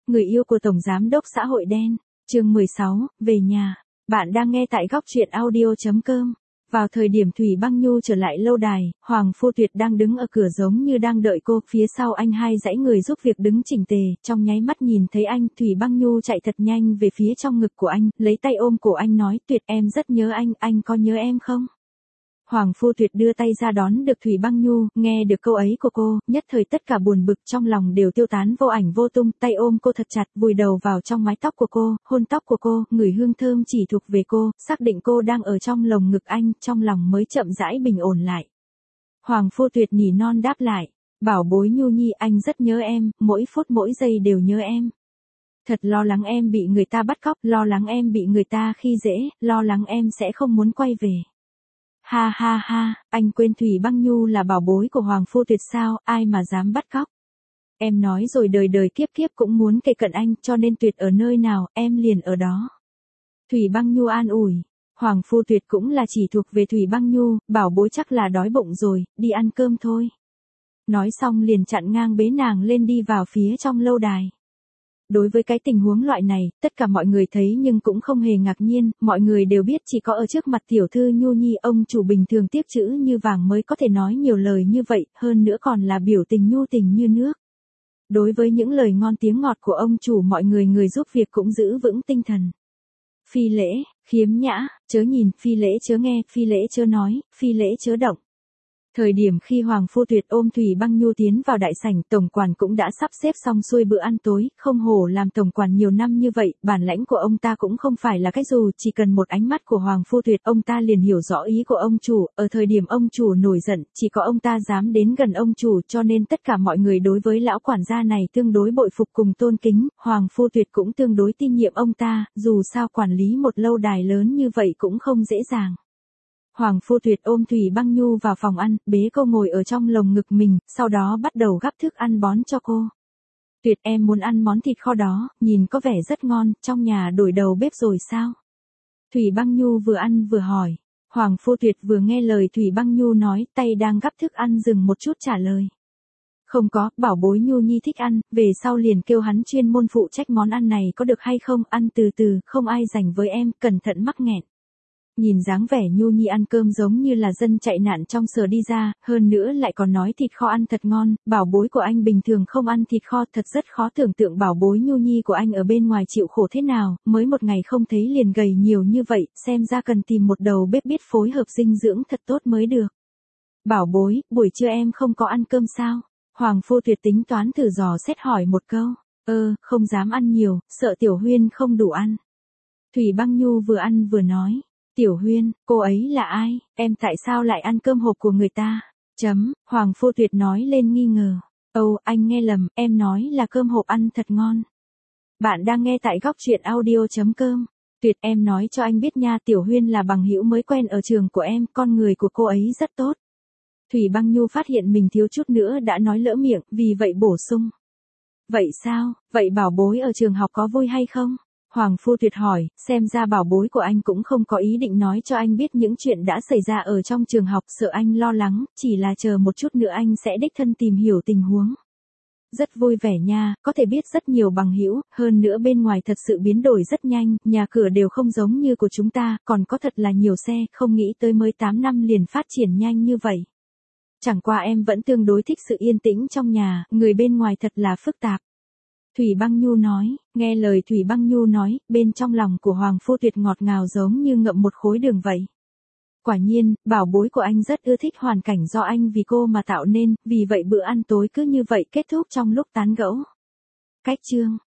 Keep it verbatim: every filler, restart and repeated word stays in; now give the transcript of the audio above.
Người yêu của Tổng Giám đốc xã hội đen, chương mười sáu, về nhà. Bạn đang nghe tại góc truyện audio chấm com. Vào thời điểm Thủy Băng Nhu trở lại lâu đài, Hoàng Phu Tuyệt đang đứng ở cửa giống như đang đợi cô, phía sau anh hai dãy người giúp việc đứng chỉnh tề, trong nháy mắt nhìn thấy anh, Thủy Băng Nhu chạy thật nhanh về phía trong ngực của anh, lấy tay ôm cổ anh nói, Tuyệt em rất nhớ anh, anh có nhớ em không? Hoàng Phu Tuyệt đưa tay ra đón được Thủy Băng Nhu, nghe được câu ấy của cô, nhất thời tất cả buồn bực trong lòng đều tiêu tán vô ảnh vô tung, tay ôm cô thật chặt, vùi đầu vào trong mái tóc của cô, hôn tóc của cô, ngửi hương thơm chỉ thuộc về cô, xác định cô đang ở trong lồng ngực anh, trong lòng mới chậm rãi bình ổn lại. Hoàng Phu Tuyệt nỉ non đáp lại, bảo bối Nhu Nhi, anh rất nhớ em, mỗi phút mỗi giây đều nhớ em. Thật lo lắng em bị người ta bắt cóc, lo lắng em bị người ta khi dễ, lo lắng em sẽ không muốn quay về. Ha ha ha, anh quên Thủy Băng Nhu là bảo bối của Hoàng Phu Tuyệt sao, ai mà dám bắt cóc. Em nói rồi đời đời kiếp kiếp cũng muốn kề cận anh, cho nên Tuyệt ở nơi nào, em liền ở đó. Thủy Băng Nhu an ủi, Hoàng Phu Tuyệt cũng là chỉ thuộc về Thủy Băng Nhu, bảo bối chắc là đói bụng rồi, đi ăn cơm thôi. Nói xong liền chặn ngang bế nàng lên đi vào phía trong lâu đài. Đối với cái tình huống loại này, tất cả mọi người thấy nhưng cũng không hề ngạc nhiên, mọi người đều biết chỉ có ở trước mặt tiểu thư Nhu Nhi ông chủ bình thường tiếp chữ như vàng mới có thể nói nhiều lời như vậy, hơn nữa còn là biểu tình nhu tình như nước. Đối với những lời ngon tiếng ngọt của ông chủ mọi người người giúp việc cũng giữ vững tinh thần. Phi lễ, khiếm nhã, chớ nhìn, phi lễ chớ nghe, phi lễ chớ nói, phi lễ chớ động. Thời điểm khi Hoàng Phu Tuyệt ôm Thủy Băng Nhu tiến vào đại sảnh, tổng quản cũng đã sắp xếp xong xuôi bữa ăn tối, không hổ làm tổng quản nhiều năm như vậy, bản lãnh của ông ta cũng không phải là cái dù, chỉ cần một ánh mắt của Hoàng Phu Tuyệt, ông ta liền hiểu rõ ý của ông chủ, ở thời điểm ông chủ nổi giận, chỉ có ông ta dám đến gần ông chủ, cho nên tất cả mọi người đối với lão quản gia này tương đối bội phục cùng tôn kính, Hoàng Phu Tuyệt cũng tương đối tin nhiệm ông ta, dù sao quản lý một lâu đài lớn như vậy cũng không dễ dàng. Hoàng Phu Tuyệt ôm Thủy Băng Nhu vào phòng ăn, bế cô ngồi ở trong lồng ngực mình, sau đó bắt đầu gắp thức ăn bón cho cô. Tuyệt em muốn ăn món thịt kho đó, nhìn có vẻ rất ngon, trong nhà đổi đầu bếp rồi sao? Thủy Băng Nhu vừa ăn vừa hỏi. Hoàng Phu Tuyệt vừa nghe lời Thủy Băng Nhu nói, tay đang gắp thức ăn dừng một chút trả lời. Không có, bảo bối Nhu Nhi thích ăn, về sau liền kêu hắn chuyên môn phụ trách món ăn này có được hay không, ăn từ từ, không ai rảnh với em, cẩn thận mắc nghẹn. Nhìn dáng vẻ Nhu Nhi ăn cơm giống như là dân chạy nạn trong sở đi ra, hơn nữa lại còn nói thịt kho ăn thật ngon, bảo bối của anh bình thường không ăn thịt kho, thật rất khó tưởng tượng bảo bối Nhu Nhi của anh ở bên ngoài chịu khổ thế nào, mới một ngày không thấy liền gầy nhiều như vậy, xem ra cần tìm một đầu bếp biết phối hợp dinh dưỡng thật tốt mới được. Bảo bối, buổi trưa em không có ăn cơm sao? Hoàng Phu Tuyệt tính toán thử dò xét hỏi một câu, ơ, không dám ăn nhiều, sợ Tiểu Huyên không đủ ăn. Thủy Băng Nhu vừa ăn vừa nói. Tiểu Huyên, cô ấy là ai, em tại sao lại ăn cơm hộp của người ta? Chấm, Hoàng Phu Tuyệt nói lên nghi ngờ. Âu, anh nghe lầm, em nói là cơm hộp ăn thật ngon. Bạn đang nghe tại góc truyện audio chấm com. Tuyệt em nói cho anh biết nha, Tiểu Huyên là bằng hữu mới quen ở trường của em, con người của cô ấy rất tốt. Thủy Băng Nhu phát hiện mình thiếu chút nữa đã nói lỡ miệng, vì vậy bổ sung. Vậy sao, vậy bảo bối ở trường học có vui hay không? Hoàng Phu Tuyệt hỏi, xem ra bảo bối của anh cũng không có ý định nói cho anh biết những chuyện đã xảy ra ở trong trường học, sợ anh lo lắng, chỉ là chờ một chút nữa anh sẽ đích thân tìm hiểu tình huống. Rất vui vẻ nha, có thể biết rất nhiều bằng hữu, hơn nữa bên ngoài thật sự biến đổi rất nhanh, nhà cửa đều không giống như của chúng ta, còn có thật là nhiều xe, không nghĩ tới mới tám năm liền phát triển nhanh như vậy. Chẳng qua em vẫn tương đối thích sự yên tĩnh trong nhà, người bên ngoài thật là phức tạp. Thủy Băng Nhu nói, nghe lời Thủy Băng Nhu nói, bên trong lòng của Hoàng Phu Tuyệt ngọt ngào giống như ngậm một khối đường vậy. Quả nhiên, bảo bối của anh rất ưa thích hoàn cảnh do anh vì cô mà tạo nên, vì vậy bữa ăn tối cứ như vậy kết thúc trong lúc tán gẫu. Cách chương